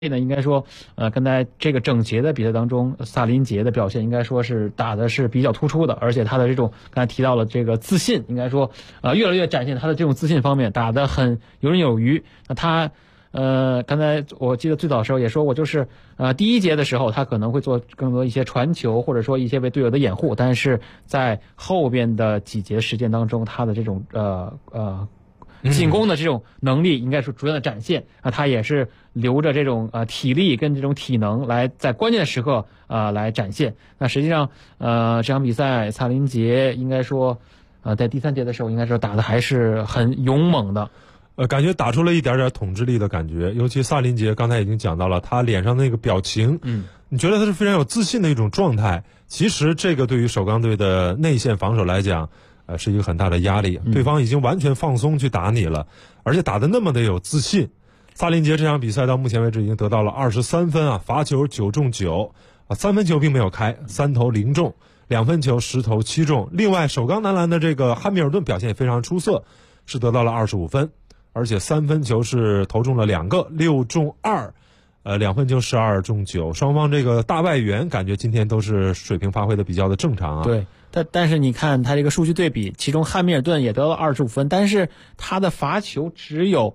呢，应该说，刚才这个整节的比赛当中，萨林杰的表现应该说是打的是比较突出的，而且他的这种刚才提到了这个自信，应该说，越来越展现他的这种自信方面，打得很游刃有余。那他，刚才我记得最早的时候也说过，就是第一节的时候他可能会做更多一些传球，或者说一些为队友的掩护，但是在后边的几节时间当中，他的这种进攻的这种能力应该是逐渐的展现啊，他也是留着这种体力跟这种体能来在关键的时刻来展现。那实际上这场比赛萨林杰应该说在第三节的时候应该说打的还是很勇猛的。 感觉打出了一点点统治力的感觉，尤其萨林杰刚才已经讲到了他脸上那个表情，你觉得他是非常有自信的一种状态。其实这个对于首钢队的内线防守来讲，是一个很大的压力，对方已经完全放松去打你了，而且打得那么的有自信。萨林杰这场比赛到目前为止已经得到了23分啊，罚球9中9啊，3分球并没有开，3投0中，2分球10投7中。另外首钢男篮的这个汉密尔顿表现也非常出色，是得到了25分，而且3分球是投中了2个，6中2，2分球12中9。双方这个大外援感觉今天都是水平发挥的比较的正常啊。 对。但是你看他这个数据对比，其中汉密尔顿也得了25分，但是他的罚球只有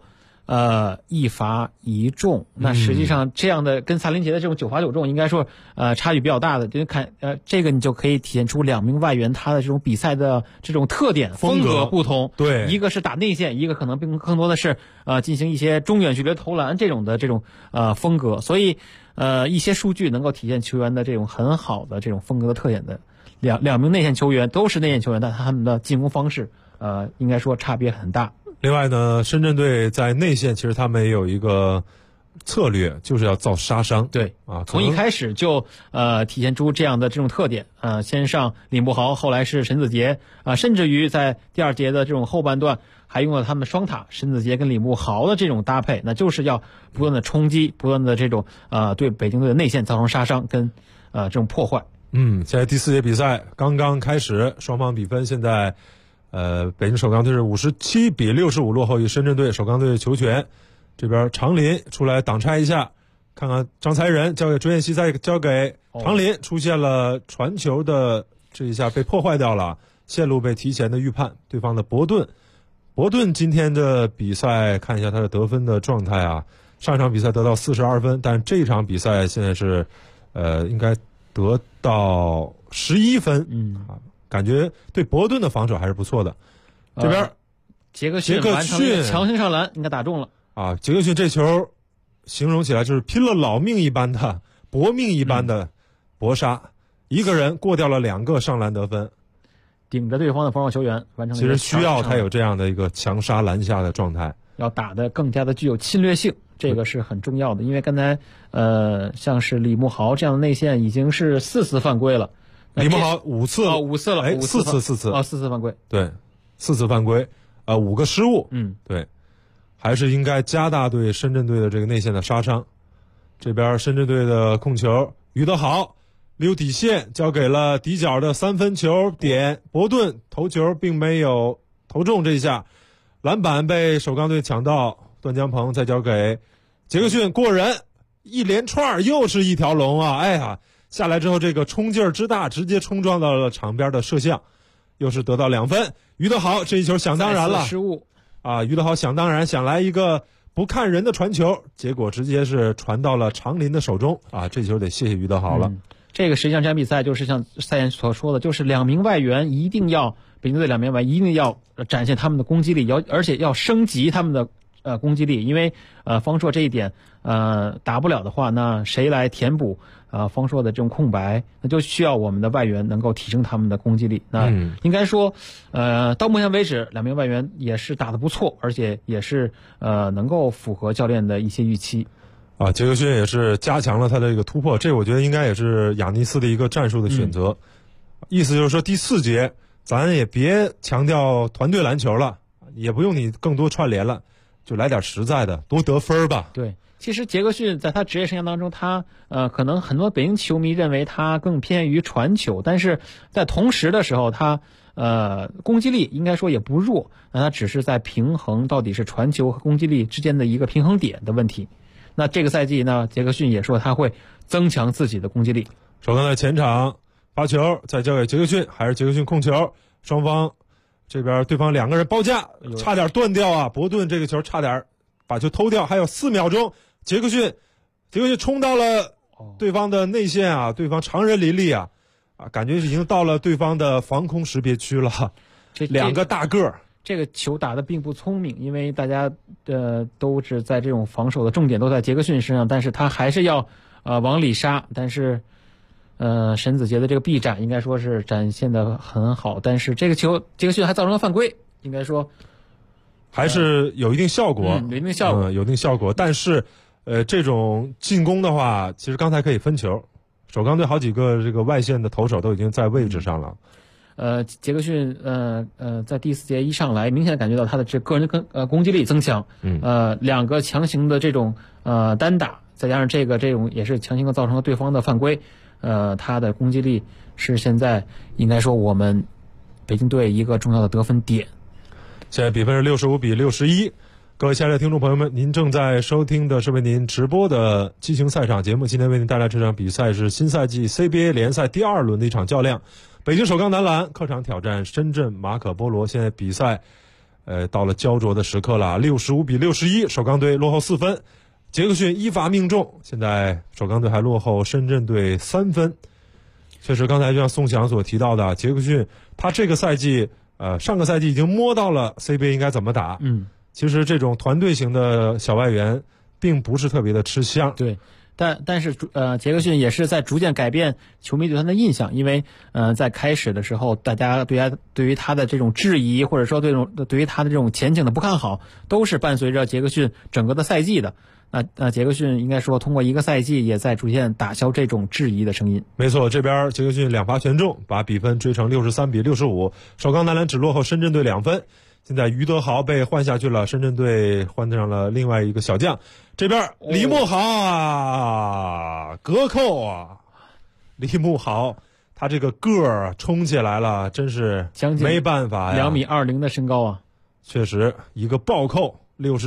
1罚1中。那实际上这样的跟萨林杰的这种9罚9中，应该说差距比较大的。就看这个你就可以体现出两名外援他的这种比赛的这种特点风格不同。 对， 一个是打内线，一个可能更多的是进行一些中远距离投篮这种风格。所以一些数据能够体现球员的这种很好的这种风格的特点的。两名内线球员都是内线球员，但他们的进攻方式应该说差别很大。 另外呢，深圳队在内线其实他们也有一个策略，就是要造杀伤。 对啊，从一开始就体现出这样的这种特点。先上李慕豪，后来是沈子杰甚至于在第二节的这种后半段还用了他们双塔沈子杰跟李慕豪的这种搭配，那就是要不断的冲击，不断的这种对北京队的内线造成杀伤跟这种破坏。 现在第4节比赛刚刚开始，双方比分现在北京首钢队是57比65落后于深圳队。首钢队球权这边常林出来挡拆一下，看看张才仁交给卓彦希，再交给常林，出现了传球的这一下被破坏掉了，线路被提前的预判。对方的伯顿今天的比赛看一下他的得分的状态啊，上一场比赛得到42分，但这场比赛现在是应该得到11分，感觉对伯顿的防守还是不错的。这边杰克逊强行上篮，应该打中了啊！杰克逊这球形容起来就是拼了老命一般的搏命一般的搏杀，一个人过掉了2个上篮得分， 顶着对方的防守球员完成了。 其实需要他有这样的一个强杀篮下的状态， 要打得更加的具有侵略性。这个是很重要的，因为刚才像是李慕豪这样的内线已经是4次犯规了。 李慕豪5次了 ，4次了 ，4次 4次犯规， 对，4次犯规，5个失误，对，还是应该加大对深圳队的这个内线的杀伤。这边深圳队的控球，于德豪溜底线交给了底角的3分球点，伯顿头球并没有投中，这一下篮板被首钢队抢到。段江鹏再交给杰克逊过人，一连串又是一条龙啊！哎呀，下来之后这个冲劲儿之大，直接冲撞到了场边的摄像，又是得到2分。于德豪这一球想当然了， 失误啊！于德豪想当然想来一个不看人的传球，结果直接是传到了常林的手中啊！这球得谢谢于德豪了。 这个实际上这场比赛就是像赛言所说的，就是两名外援一定要北京队2名外援一定要展现他们的攻击力，而且要升级他们的攻击力，因为方硕这一点打不了的话，那谁来填补方硕的这种空白？那就需要我们的外援能够提升他们的攻击力。那应该说到目前为止2名外援也是打得不错，而且也是能够符合教练的一些预期啊。杰克逊也是加强了他的这个突破，这我觉得应该也是亚尼斯的一个战术的选择。意思就是说第4节咱也别强调团队篮球了，也不用你更多串联了，就来点实在的，多得分吧。 对，其实杰克逊在他职业生涯当中，他可能很多北京球迷认为他更偏于传球，但是在同时的时候，他攻击力应该说也不弱，那他只是在平衡到底是传球和攻击力之间的一个平衡点的问题。 那这个赛季呢，杰克逊也说他会增强自己的攻击力。 首钢在前场发球，再交给杰克逊，还是杰克逊控球，双方这边对方2个人包夹，差点断掉啊！伯顿这个球差点把球偷掉，还有4秒钟，杰克逊冲到了对方的内线啊，对方常人林立啊，感觉已经到了对方的防空识别区了。2个大个儿， 这个球打得并不聪明，因为大家都是在这种防守的重点都在杰克逊身上，但是他还是要往里杀，但是沈子杰的这个臂展应该说是展现的很好，但是这个球杰克逊还造成了犯规，应该说还是有一定效果， 有一定效果， 有一定效果。但是这种进攻的话，其实刚才可以分球，首钢队好几个这个外线的投手都已经在位置上了。 杰克逊在第4节一上来，明显感觉到他的这个人攻击力增强。2个强行的这种单打，再加上这种也是强行的造成了对方的犯规。他的攻击力是现在应该说我们北京队一个重要的得分点。 现在比分是65-61。各位亲爱的听众朋友们，您正在收听的是为您直播的激情赛场节目。今天为您带来这场比赛是新赛季 CBA 联赛第2轮的一场较量。北京首钢男篮客场挑战深圳马可波罗。现在比赛到了焦灼的时刻了，65-61，首钢队落后4分。杰克逊依法命中，现在首钢队还落后深圳队3分。确实刚才就像宋翔所提到的，杰克逊他这个赛季上个赛季已经摸到了 CBA 应该怎么打。其实这种团队型的小外援并不是特别的吃香。 对，但是杰克逊也是在逐渐改变球迷对他的印象，因为在开始的时候，大家对于他的这种质疑，或者说对于他的这种前景的不看好，都是伴随着杰克逊整个的赛季的。那杰克逊应该说通过一个赛季也在逐渐打消这种质疑的声音。 没错，这边杰克逊2发全中，把比分追成63-65。首钢男篮只落后深圳队2分。现在于德豪被换下去了，深圳队换上了另外一个小将。这边李慕豪啊，隔扣啊，李慕豪他这个个儿冲起来了，真是没办法呀 ，2.20米的身高啊， 确实一个暴扣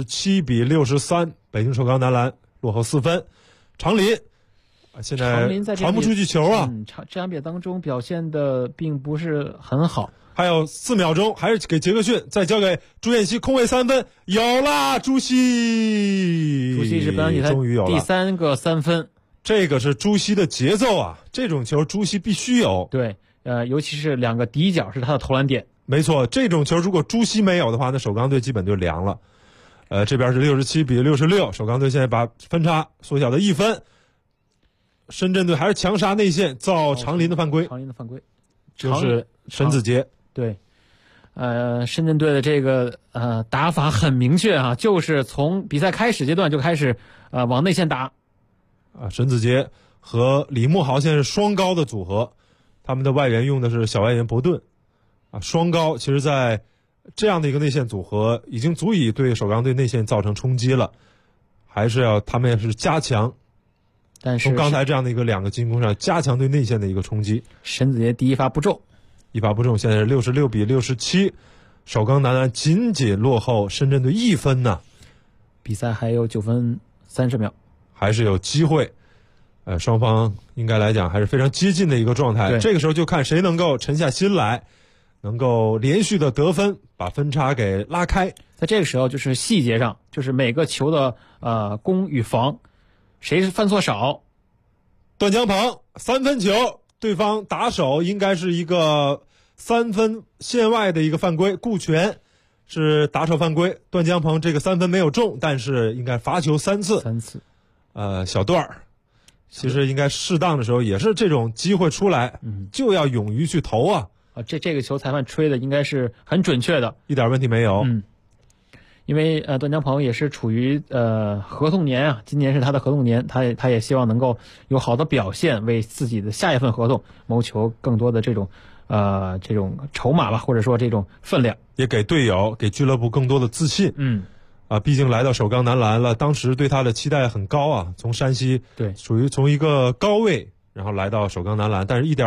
，67-63，北京首钢男篮落后4分。长林现在传不出去球啊， 这场比赛当中表现的并不是很好。 还有4秒钟，还是给杰克逊，再交给朱彦曦，空位3分，有啦，朱熹是本场比赛第3个3分， 这个是朱熹的节奏啊，这种球朱熹必须有。 对，尤其是2个底角是他的投篮点。 没错，这种球如果朱熹没有的话，那首钢队基本就凉了。这边是67-66，首钢队现在把分差缩小到1分。深圳队还是强杀内线，造长林的犯规，就是沈子杰。 对，深圳队的这个打法很明确啊，就是从比赛开始阶段就开始往内线打。 沈子杰和李慕豪现在是双高的组合，他们的外援用的是小外援伯顿双高，其实在这样的一个内线组合已经足以对首钢队内线造成冲击了，还是要他们也是加强。 但是从刚才这样的一个2个进攻上加强对内线的一个冲击。 沈子杰第1发不中， 现在是66-67，首钢男篮仅落后深圳队1分呢。 比赛还有9分30秒， 还是有机会。双方应该来讲还是非常接近的一个状态。这个时候就看谁能够沉下心来，能够连续的得分，把分差给拉开。 在这个时候就是细节上，就是每个球的攻与防，谁是犯错少。 段江鹏3分球，对方打手应该是一个3分线外的一个犯规，顾全是打手犯规，段江鹏这个3分没有中，但是应该罚球3次。小段儿其实应该适当的时候也是这种机会出来，就要勇于去投啊。 这个球裁判吹的应该是很准确的， 一点问题没有。 因为段江鹏也是处于合同年啊，今年是他的合同年，他也希望能够有好的表现，为自己的下一份合同谋求更多的这种筹码吧，或者说这种分量， 也给队友给俱乐部更多的自信。毕竟来到首钢男篮了，当时对他的期待很高啊，从山西从一个高位然后来到首钢男篮，但是一点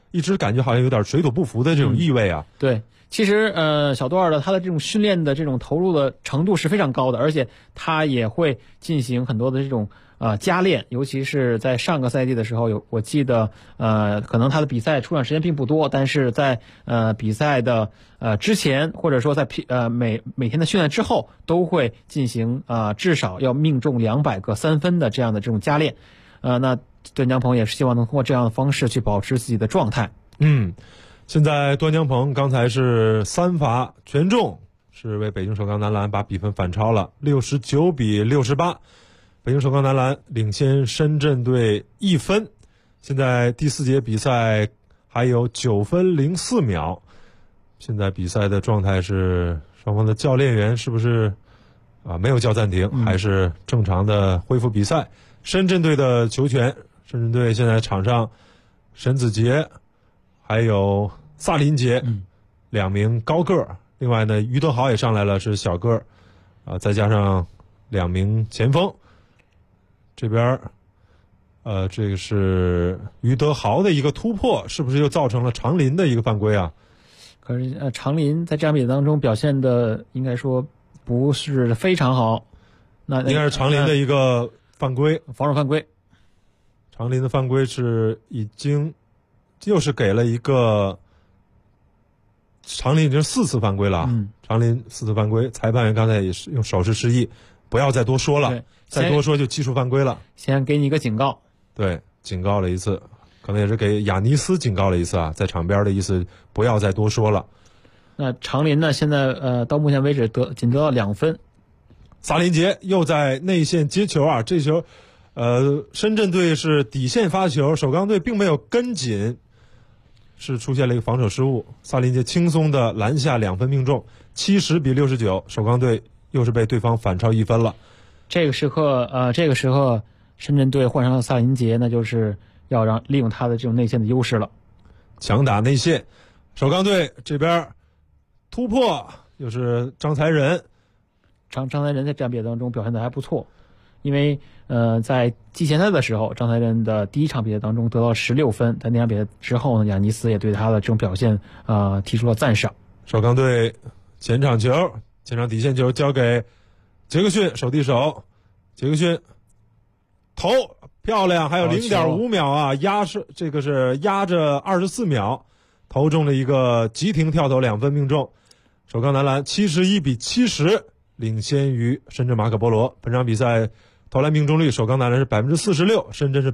一直感觉好像有点水土不服的这种意味啊。 对，其实小段的他的这种训练的这种投入的程度是非常高的，而且他也会进行很多的这种加练，尤其是在上个赛季的时候，我记得可能他的比赛出场时间并不多，但是在比赛的之前，或者说在每天的训练之后，都会进行至少要命中200个3分的这样的这种加练。那段江鹏也是希望能通过这样的方式去保持自己的状态。 现在段江鹏刚才是3罚全中，是为北京首钢男篮把比分反超了69-68。北京首钢男篮领先深圳队1分。现在第4节比赛还有9分04秒。现在比赛的状态是双方的教练员是不是没有叫暂停，还是正常的恢复比赛？深圳队的球权，深圳队现在场上沈子杰还有萨林杰2名高个儿，另外呢于德豪也上来了，是小个儿再加上2名前锋。这边这个是于德豪的一个突破，是不是又造成了长林的一个犯规啊？ 可是长林在这场比赛当中表现的应该说不是非常好，那应该是长林的一个犯规， 防守犯规。 长林的犯规是已经又是给了一个，长林已经4次犯规了。长林4次犯规，裁判员刚才也是用手势示意不要再多说了，再多说就技术犯规了。 先给你一个警告。对， 警告了一次，可能也是给亚尼斯警告了一次在场边的意思，不要再多说了。 那长林呢？现在到目前为止仅得到2分。 萨林杰又在内线接球这球，深圳队是底线发球，首钢队并没有跟紧，是出现了一个防守失误。萨林杰轻松的篮下2分命中，70-69，首钢队又是被对方反超1分了。 这个时候深圳队换上了萨林杰，那就是要利用他的这种内线的优势了， 强打内线。首钢队这边突破又是张才仁。 张才仁在这场比赛当中表现的还不错，因为在季前赛的时候，张才仁的第1场比赛当中得到16分，在那场比赛之后呢，亚尼斯也对他的这种表现提出了赞赏。 首钢队前场底线球交给杰克逊，手递手，杰克逊投漂亮，还有0.5秒这个是压着24秒，投中了一个急停跳投2分命中。首钢男篮71-70领先于深圳马可波罗。本场比赛投篮命中率，首钢男篮是46%，深圳是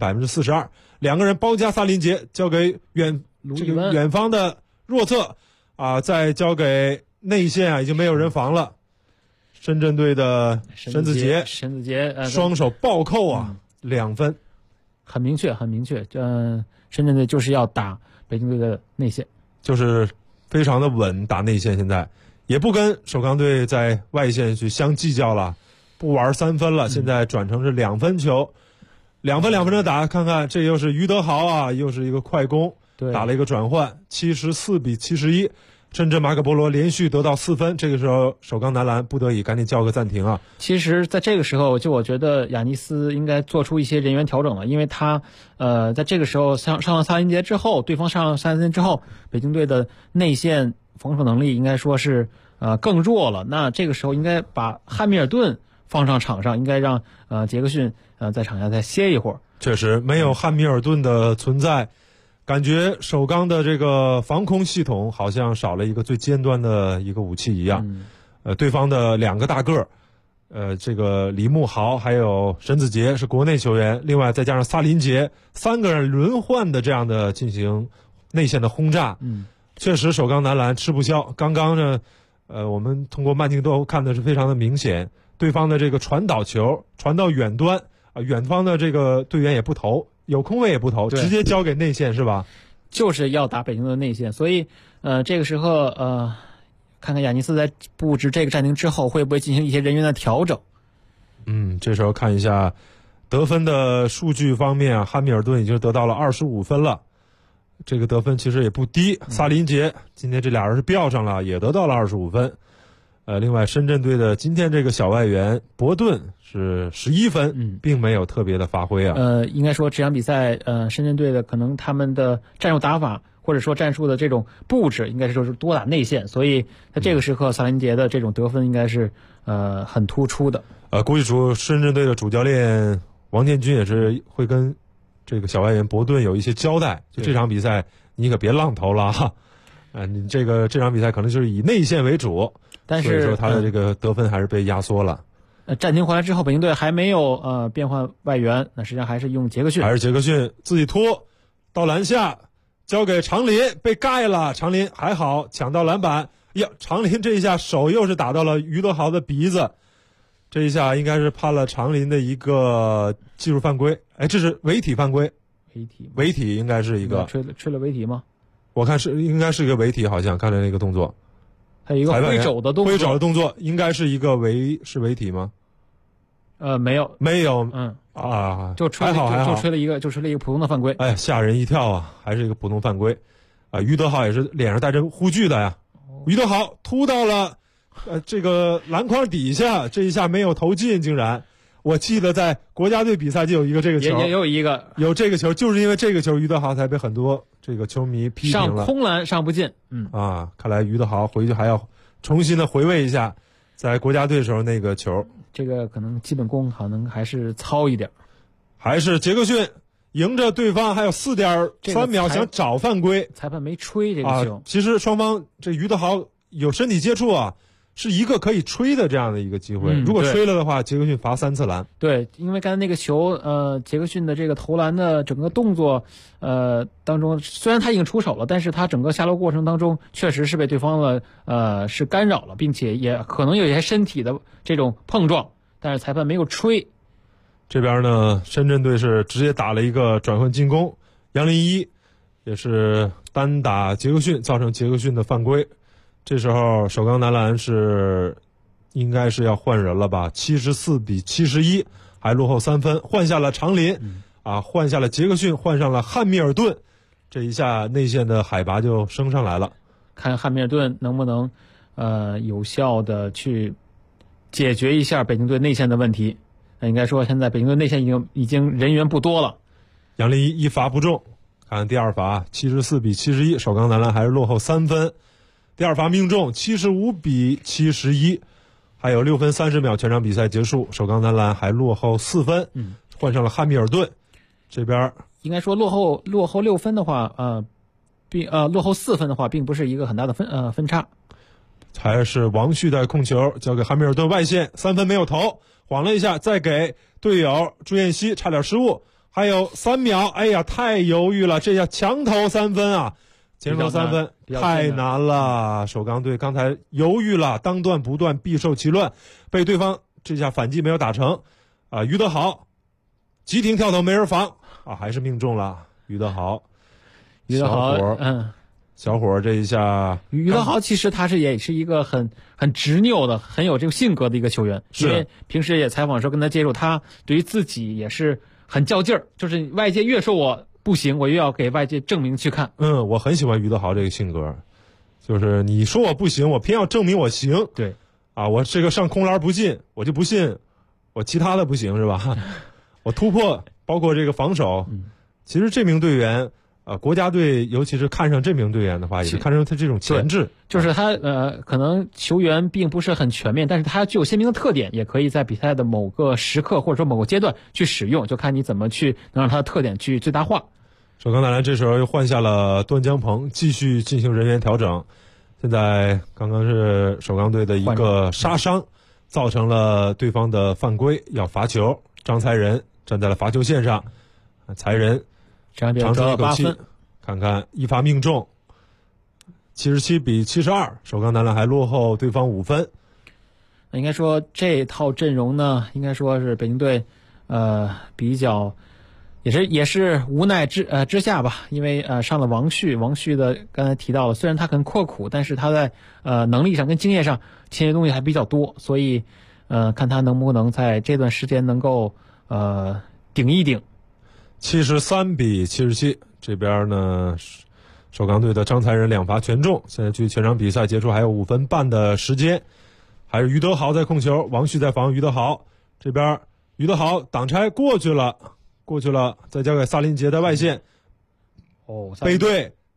42%。2个人包夹萨林杰，交给远方的弱侧再交给内线已经没有人防了。深圳队的沈子杰双手暴扣2分， 很明确。深圳队就是要打北京队的内线， 就是非常的稳打内线，现在也不跟首钢队在外线去相计较了，不玩3分了，现在转成是2分球，2分的打。看看这又是于德豪又是一个快攻，打了一个转换，74-71。深圳马可波罗连续得到4分，这个时候首钢男篮不得已赶紧叫个暂停其实在这个时候我觉得亚尼斯应该做出一些人员调整了，因为他在这个时候上了萨林杰之后，对方上了萨林杰之后，北京队的内线防守能力应该说是更弱了。那这个时候应该把汉密尔顿放上场上，应该让杰克逊在场下再歇一会儿。 确实没有汉密尔顿的存在，感觉首钢的这个防空系统好像少了一个最尖端的一个武器一样。对方的2个大个儿，这个李慕豪还有沈子杰是国内球员，另外再加上萨林杰，3个人轮换的这样的进行内线的轰炸。确实首钢男篮吃不消。刚刚呢，我们通过慢镜头看的是非常的明显，对方的这个传导球传到远端远方的这个队员也不投，有空位也不投，直接交给内线是吧？ 就是要打北京的内线，所以这个时候看看亚尼斯在布置这个暂停之后会不会进行一些人员的调整。 这时候看一下得分的数据方面汉密尔顿已经得到了25分了，这个得分其实也不低。萨林杰今天这俩人是飙上了，也得到了25分。另外深圳队的今天这个小外援伯顿是11分，并没有特别的发挥应该说这场比赛深圳队的可能他们的战术打法或者说战术的这种布置，应该是说是多打内线，所以在这个时刻，萨林杰的这种得分应该是很突出的。 估计深圳队的主教练王建军也是会跟这个小外援伯顿有一些交代，就这场比赛你可别浪投了哈，你这场比赛可能就是以内线为主， 但是所以说他的这个得分还是被压缩了。 暂停回来之后，北京队还没有变换外援，那实际上还是用杰克逊， 自己突到篮下，交给长林，被盖了，长林还好抢到篮板，呀，长林这一下手又是打到了于德豪的鼻子，这一下应该是判了长林的一个技术犯规，这是违体犯规，违体应该是一个吹了违体吗？ 我看应该是一个违体，好像看着那个动作。 还有一个挥肘的动作， 应该是一个违体吗？ 没有，就吹了一个普通的犯规。 吓人一跳啊！还是一个普通犯规，于德豪也是脸上带着护具的呀。于德豪突到了这个篮筐底下，这一下没有投进，竟然。我记得在国家队比赛就有一个这个球， 也有这个球，就是因为这个球，于德豪才被很多这个球迷批评了。 上空篮上不进， 看来于德豪回去还要重新的回味一下，在国家队时候那个球。 这个可能基本功可能还是糙一点。 还是杰克逊迎着对方还有4.3秒想找犯规， 裁判没吹这个球。 其实双方这于德豪有身体接触是一个可以吹的这样的一个机会，如果吹了的话，杰克逊罚3次篮。 对，因为刚才那个球，杰克逊的这个投篮的整个动作，当中虽然他已经出手了，但是他整个下落过程当中确实是被对方是干扰了，并且也可能有一些身体的这种碰撞，但是裁判没有吹。 这边呢，深圳队是直接打了一个转换进攻，杨林一也是单打杰克逊，造成杰克逊的犯规。这时候首钢男篮应该是要换人了吧，74-71，还落后3分，换下了长林，换下了杰克逊，换上了汉密尔顿，这一下内线的海拔就升上来了。 看汉密尔顿能不能有效的去解决一下北京队内线的问题。应该说现在北京队内线已经人员不多了。 杨林一罚不中，看第二罚74-71，首钢男篮还是落后3分。第二罚命中，75-71，还有6分30秒，全场比赛结束，首钢男篮还落后4分。换上了汉密尔顿，这边应该说落后6分的话，落后4分的话，并不是一个很大的分差。 还是王旭在控球，交给汉密尔顿外线，3分没有投，晃了一下，再给队友朱彦西，差点失误，还有3秒，太犹豫了，这下强投3分前投3分太难了，首钢队刚才犹豫了，当断不断，必受其乱，被对方这下反击没有打成。于德豪急停跳投没人防还是命中了。于德豪小伙这一下， 于德豪其实他也是一个很执拗的、很有这个性格的一个球员，因为平时也采访的时候跟他接触，他对于自己也是很较劲儿，就是外界越说我不行，我又要给外界证明去看。 我很喜欢于德豪这个性格，就是你说我不行，我偏要证明我行。 对， 我这个上空篮不进，我就不信我其他的不行是吧？我突破，包括这个防守。其实这名队员，国家队尤其是看上这名队员的话，也是看上他这种潜质。 就是他可能球员并不是很全面，但是他具有鲜明的特点，也可以在比赛的某个时刻或者说某个阶段去使用，就看你怎么去能让他的特点去最大化。 首钢男篮这时候又换下了段江鹏，继续进行人员调整。现在刚刚是首钢队的一个杀伤，造成了对方的犯规，要罚球。张才仁站在了罚球线上，才仁长出一口气，看看一罚命中，77-72，首钢男篮还落后对方5分。 应该说这套阵容呢，应该说是北京队比较也是无奈之下吧，因为上了王旭的刚才提到了，虽然他很刻苦，但是他在能力上跟经验上签约东西还比较多，所以看他能不能在这段时间能够顶一顶。 73-77，这边呢首钢队的张才仁2罚全中，现在距全场比赛结束还有5分半的时间。还是于德豪在控球，王旭在防于德豪，这边于德豪挡拆过去了，再交给萨林杰的外线，背对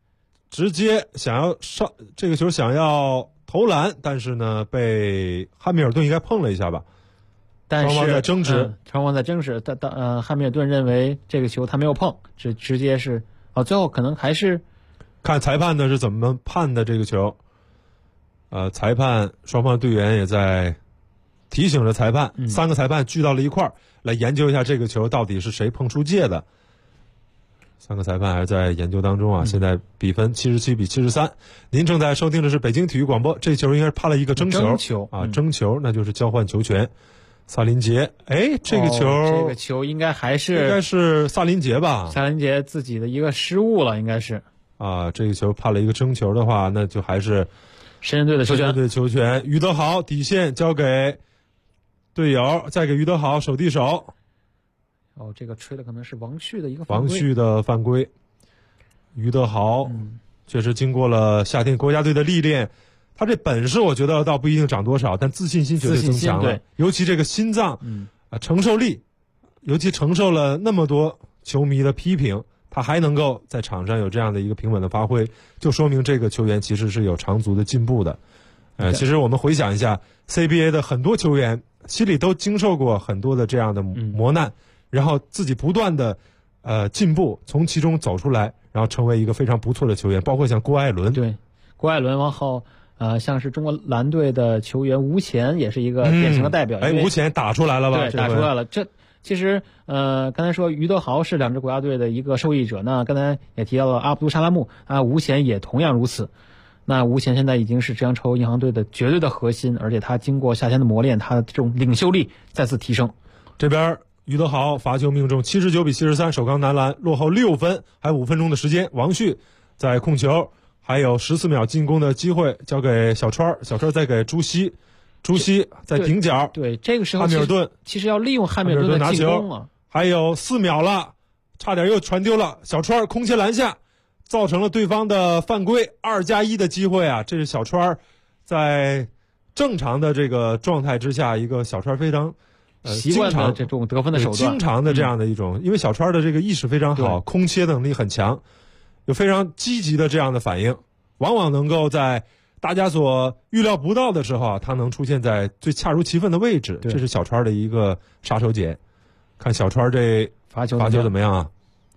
直接想要上这个球，想要投篮，但是呢被汉密尔顿应该碰了一下吧。 但是双方在争执， 双方在争执。汉密尔顿认为这个球他没有碰，直接是最后可能还是看裁判呢是怎么判的这个球。裁判双方队员也在提醒着裁判，3个裁判聚到了一块儿来研究一下这个球到底是谁碰出界的。3个裁判还在研究当中啊。现在比分77-73。您正在收听的是北京体育广播。这球应该是判了一个争球啊，争球那就是交换球权。萨林杰，这个球应该是萨林杰吧？ 萨林杰自己的一个失误了，应该是啊。这个球判了一个争球的话，那就还是深圳队的球权。 深圳队球权，于德豪底线交给队友，再给于德豪手递手。 这个吹的可能是王旭的一个王旭的犯规。于德豪确实经过了夏天国家队的历练。他这本事我觉得倒不一定长多少，但自信心绝对增强了。尤其这个心脏，承受力，尤其承受了那么多球迷的批评，他还能够在场上有这样的一个平稳的发挥，就说明这个球员其实是有长足的进步的。其实我们回想一下 CBA 的很多球员，心里都经受过很多的这样的磨难，然后自己不断的进步，从其中走出来，然后成为一个非常不错的球员，包括像郭艾伦。 对，郭艾伦往后。像是中国篮队的球员吴前也是一个典型的代表。 吴前打出来了吧？ 对，打出来了。这其实刚才说于德豪是2支国家队的一个受益者，那刚才也提到了阿卜杜沙拉木吴前也同样如此。那吴前现在已经是浙江超银行队的绝对的核心，而且他经过夏天的磨练，他的这种领袖力再次提升。 这边于德豪罚球命中79-73，首钢男篮落后6分，还有5分钟的时间。王旭在控球。还有14秒进攻的机会，交给小川，小川再给朱熹在顶角。 对，这个时候汉密尔顿其实要利用汉密尔顿的进攻啊。 还有4秒了，差点又传丢了。小川空切篮下，造成了对方的犯规，2+1的机会啊！这是小川在正常的这个状态之下，一个小川非常习惯的这种得分的手段， 经常的这样的一种，因为小川的这个意识非常好，空切能力很强。有非常积极的这样的反应，往往能够在大家所预料不到的时候他能出现在最恰如其分的位置，这是小川的一个杀手锏。看小川这罚球怎么样啊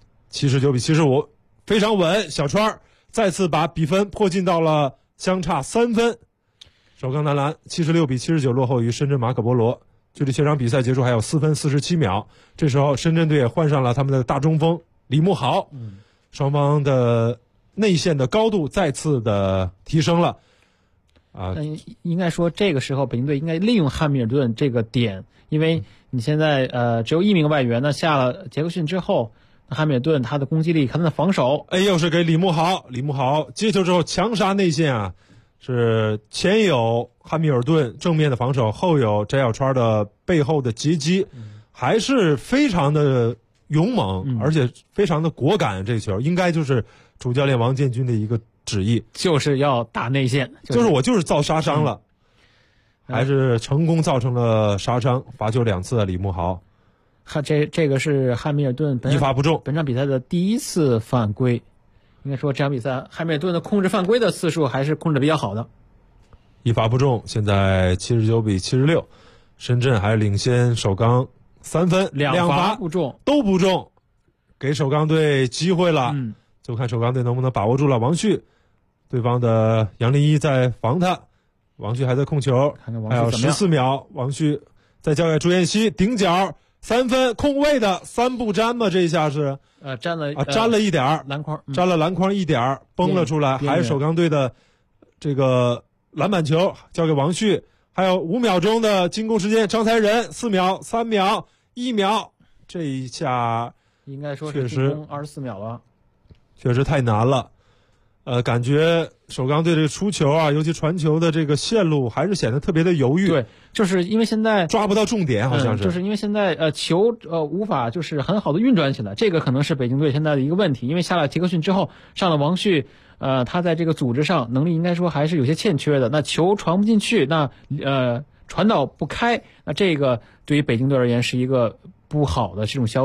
？79-75，非常稳。小川再次把比分迫近到了相差3分。首钢男篮76-79落后于深圳马可波罗，距离全场比赛结束还有4分47秒。这时候深圳队也换上了他们的大中锋李慕豪。双方的内线的高度再次的提升了应该说这个时候北京队应该利用汉密尔顿这个点，因为你现在只有1名外援呢，下了杰克逊之后，汉密尔顿他的攻击力看他的防守， 又是给李慕豪接球之后强杀内线啊，是前有汉密尔顿正面的防守，后有翟小川的背后的截击，还是非常的勇猛，而且非常的果敢。这球应该就是主教练王建军的一个旨意， 就是要打内线， 我就是造杀伤了，还是成功造成了杀伤，罚球2次。李慕豪， 这个是汉密尔顿一罚不中， 本场比赛的第1次犯规。应该说这场比赛汉密尔顿的控制犯规的次数还是控制比较好的。 一罚不中，现在79-76，深圳还领先首钢3分，2罚不中， 都不中，给首钢队机会了。就看首钢队能不能把握住了。王旭，对方的杨林一在防他，王旭还在控球，还有14秒，王旭再交给朱彦西顶角3分，空位的3不沾吧？这一下是沾了一点篮筐， 沾了篮筐一点崩了出来，还是首钢队的这个篮板球交给王旭。还有5秒钟的进攻时间，张才仁4秒、3秒、1秒，这一下应该说是进攻24秒了， 确实太难了。感觉首钢队这个出球啊，尤其传球的这个线路还是显得特别的犹豫。 对，就是因为现在抓不到重点，好像是。 就是因为现在球无法就是很好的运转起来，这个可能是北京队现在的一个问题。因为下了杰克逊之后，上了王旭，他在这个组织上能力应该说还是有些欠缺的。那球传不进去，那传导不开，那这个对于北京队而言是一个不好的这种消息。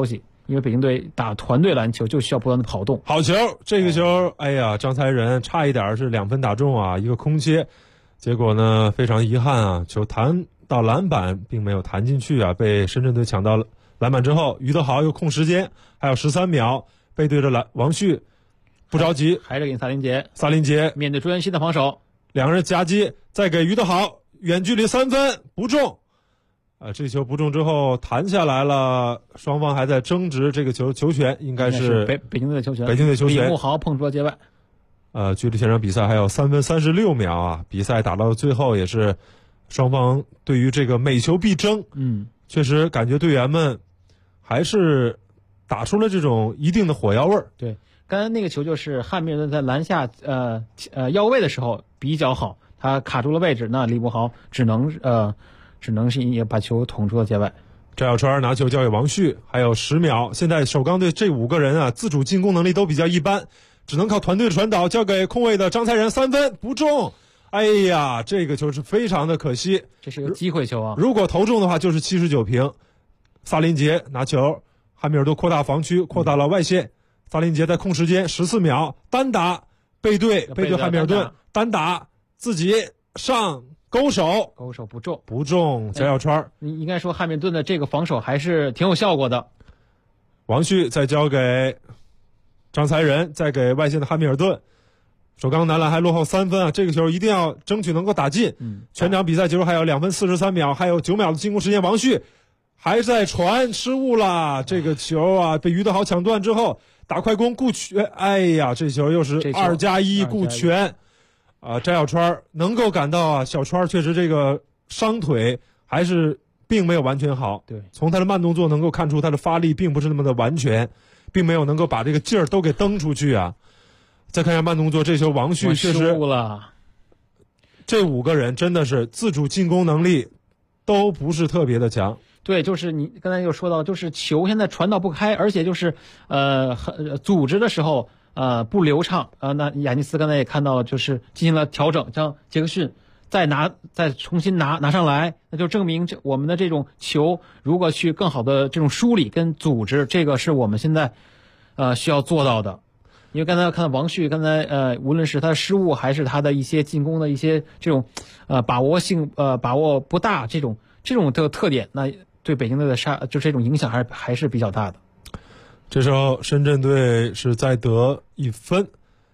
因为北京队打团队篮球就需要不断的跑动。 好球，这个球，哎呀，张才仁差一点是2分打中啊，一个空切，结果呢非常遗憾啊，球弹到篮板并没有弹进去啊，被深圳队抢到篮板之后，于德豪又控时间，还有13秒，背对着王旭，不着急， 还是给萨林杰， 萨林杰面对朱彦西的防守， 两人夹击，再给于德豪远距离3分不中。这球不中之后弹下来了，双方还在争执这个球权，应该是北京队的球权。 北京队球权， 李慕豪碰触了界外。 距离全场比赛还有3分36秒啊！比赛打到最后也是双方对于这个每球必争，确实感觉队员们还是打出了这种一定的火药味儿。 对，刚才那个球就是汉密尔顿在篮下腰位的时候比较好，他卡住了位置，那李慕豪只能是也把球捅出了界外。 赵小川拿球交给王旭，还有10秒。现在首钢队这5个人啊，自主进攻能力都比较一般，只能靠团队的传导，交给空位的张才仁3分不中。哎呀，这个球是非常的可惜， 这是个机会球啊！ 如果投中的话，就是79平。萨林杰拿球，汉密尔顿扩大防区，扩大了外线。萨林杰在控时间14秒，单打背对汉密尔顿，单打自己上勾手不中，翟小川。 你应该说汉密尔顿的这个防守还是挺有效果的。 王旭再交给张才仁，再给外线的汉密尔顿。首钢男篮还落后3分啊，这个球一定要争取能够打进。全场比赛结束还有2分43秒，还有9秒的进攻时间。王旭还在传，失误了，这个球啊被于德豪抢断之后打快攻顾全，哎呀，这球又是2+1顾全。翟小川能够感到啊，小川确实这个伤腿还是并没有完全好。 对， 从他的慢动作能够看出他的发力并不是那么的完全，并没有能够把这个劲儿都给蹬出去啊。再看一下慢动作，这球王旭确实这5个人真的是自主进攻能力都不是特别的强。 对，就是你刚才又说到，就是球现在传导不开，而且就是组织的时候不流畅。那亚尼斯刚才也看到了，就是进行了调整，将杰克逊再重新拿上来，那就证明我们的这种球如果去更好的这种梳理跟组织，这个是我们现在需要做到的。因为刚才看到王旭，刚才无论是他的失误还是他的一些进攻的一些这种把握不大这种的特点，那对北京队的就这种影响还是比较大的。 这时候深圳队是再得1分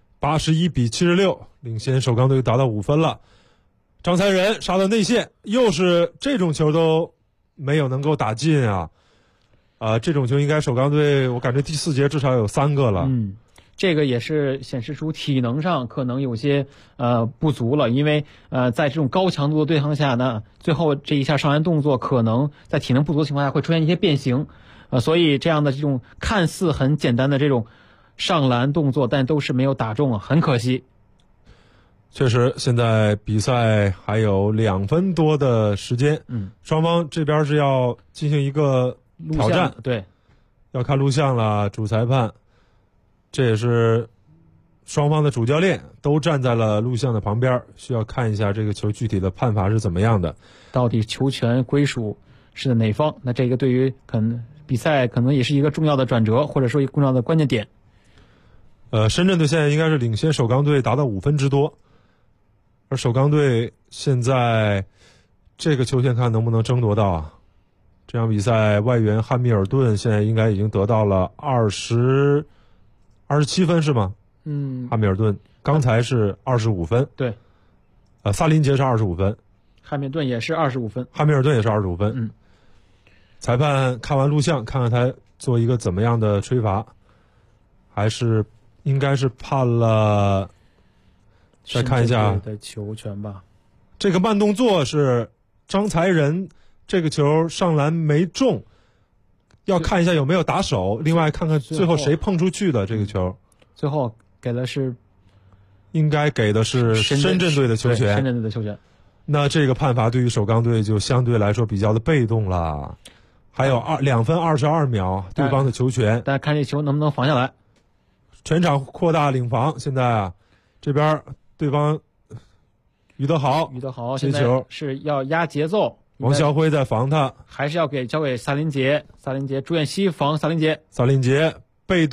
，81-76，领先首钢队达到5分了。张才仁杀到内线，又是这种球都没有能够打进啊！这种球应该首钢队我感觉第4节至少有3个了。 这个也是显示出体能上可能有些不足了，因为在这种高强度的对抗下呢，最后这一下上篮动作可能在体能不足的情况下会出现一些变形，所以这样的这种看似很简单的这种上篮动作，但都是没有打中啊，很可惜。 确实，现在比赛还有2分多的时间，双方这边是要进行一个挑战， 对， 要看录像了，主裁判。这也是双方的主教练都站在了录像的旁边，需要看一下这个球具体的判罚是怎么样的， 到底球权归属是在哪方？那这个对于比赛可能也是一个重要的转折，或者说一个重要的关键点。 深圳队现在应该是领先首钢队达到5分之多，而首钢队现在这个球权看能不能争夺到啊？这场比赛外援汉密尔顿现在应该已经得到了27分是吗？汉密尔顿刚才是25分。 对。 萨林杰是25分。 汉密尔顿也是25分。 汉密尔顿也是25分。裁判看完录像，看看他做一个怎么样的吹罚，还是应该是判了。再看一下的球权吧。 这个慢动作是张才仁，这个球上篮没中。要看一下有没有打手，另外看看最后谁碰出去的这个球。 最后应该给的是深圳队的球权。 深圳队的球权。 那这个判罚对于首钢队就相对来说比较的被动了。还有2分22秒，对方的球权。 大家看这球能不能防下来？ 全场扩大领防，现在啊，这边对方于德豪现在是要压节奏。 王晓辉在防他， 还是要交给萨林杰，萨林杰朱彦西防萨林杰， 萨林杰背对